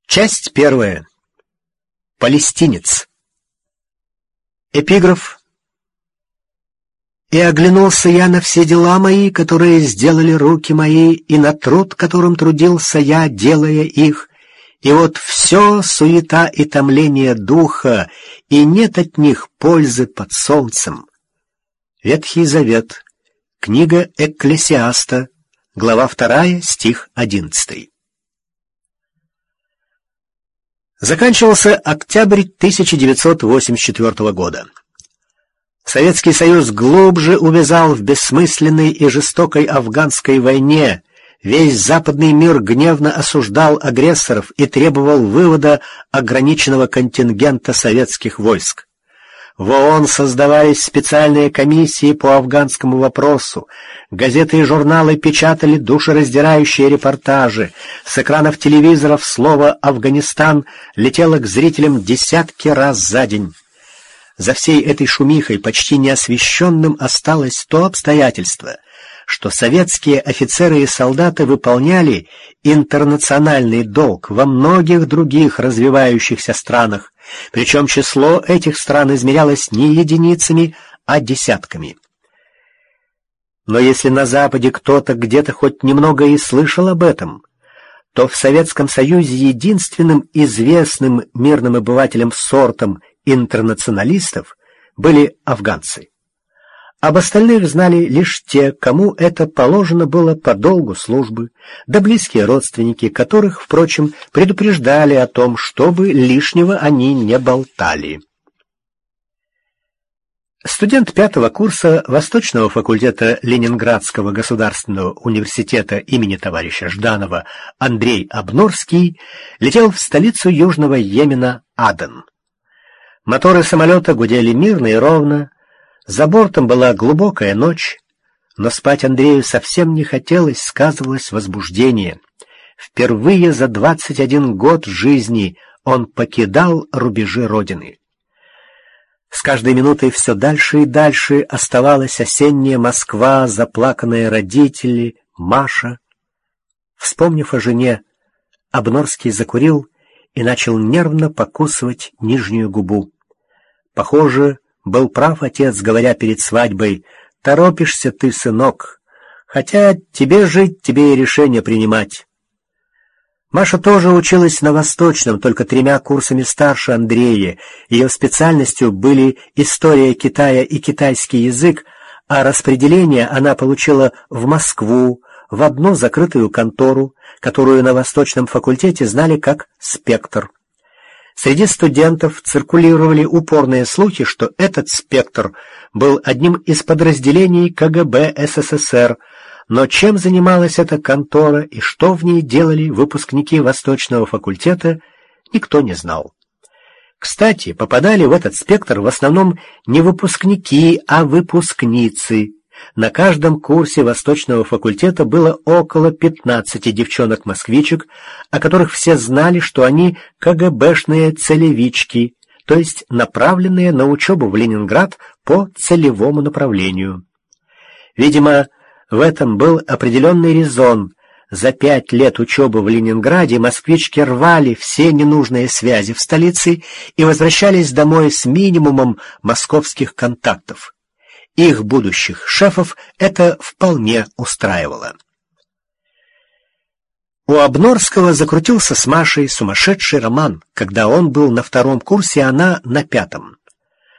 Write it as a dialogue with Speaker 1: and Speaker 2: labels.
Speaker 1: Часть первая. Палестинец. Эпиграф. «И оглянулся я на все дела мои, которые сделали руки мои, и на труд, которым трудился я, делая их. И вот все суета и томление духа, и нет от них пользы под солнцем». Ветхий Завет. Книга Экклесиаста. Глава 2, стих 11. Заканчивался октябрь 1984 года. Советский Союз глубже увязал в бессмысленной и жестокой афганской войне. Весь западный мир гневно осуждал агрессоров и требовал вывода ограниченного контингента советских войск. В ООН создавались специальные комиссии по афганскому вопросу. Газеты и журналы печатали душераздирающие репортажи. С экранов телевизоров слово «Афганистан» летело к зрителям десятки раз за день. За всей этой шумихой почти неосвещенным осталось то обстоятельство, что советские офицеры и солдаты выполняли интернациональный долг во многих других развивающихся странах, причем число этих стран измерялось не единицами, а десятками. Но если на Западе кто-то где-то хоть немного и слышал об этом, то в Советском Союзе единственным известным мирным обывателем сортом интернационалистов были афганцы. Об остальных знали лишь те, кому это положено было по долгу службы, да близкие родственники, которых, впрочем, предупреждали о том, чтобы лишнего они не болтали. Студент 5-го курса Восточного факультета Ленинградского государственного университета имени товарища Жданова Андрей Обнорский летел в столицу Южного Йемена Аден. Моторы самолета гудели мирно и ровно. За бортом была глубокая ночь, но спать Андрею совсем не хотелось, сказывалось возбуждение. Впервые за 21 год жизни он покидал рубежи Родины. С каждой минутой все дальше и дальше оставалась осенняя Москва, заплаканные родители, Маша. Вспомнив о жене, Обнорский закурил и начал нервно покусывать нижнюю губу. Похоже, был прав отец, говоря перед свадьбой: «Торопишься ты, сынок, хотя тебе жить, тебе и решение принимать». Маша тоже училась на Восточном, только 3 курсами старше Андрея. Ее специальностью были история Китая и китайский язык, а распределение она получила в Москву, в одну закрытую контору, которую на Восточном факультете знали как «Спектр». Среди студентов циркулировали упорные слухи, что этот «Спектр» был одним из подразделений КГБ СССР, но чем занималась эта контора и что в ней делали выпускники Восточного факультета, никто не знал. Кстати, попадали в этот «Спектр» в основном не выпускники, а выпускницы. На каждом курсе Восточного факультета было около 15 девчонок-москвичек, о которых все знали, что они КГБшные целевички, то есть направленные на учебу в Ленинград по целевому направлению. Видимо, в этом был определенный резон. За 5 лет учебы в Ленинграде москвички рвали все ненужные связи в столице и возвращались домой с минимумом московских контактов. Их будущих шефов это вполне устраивало. У Обнорского закрутился с Машей сумасшедший роман, когда он был на 2-м курсе, а она на 5-м.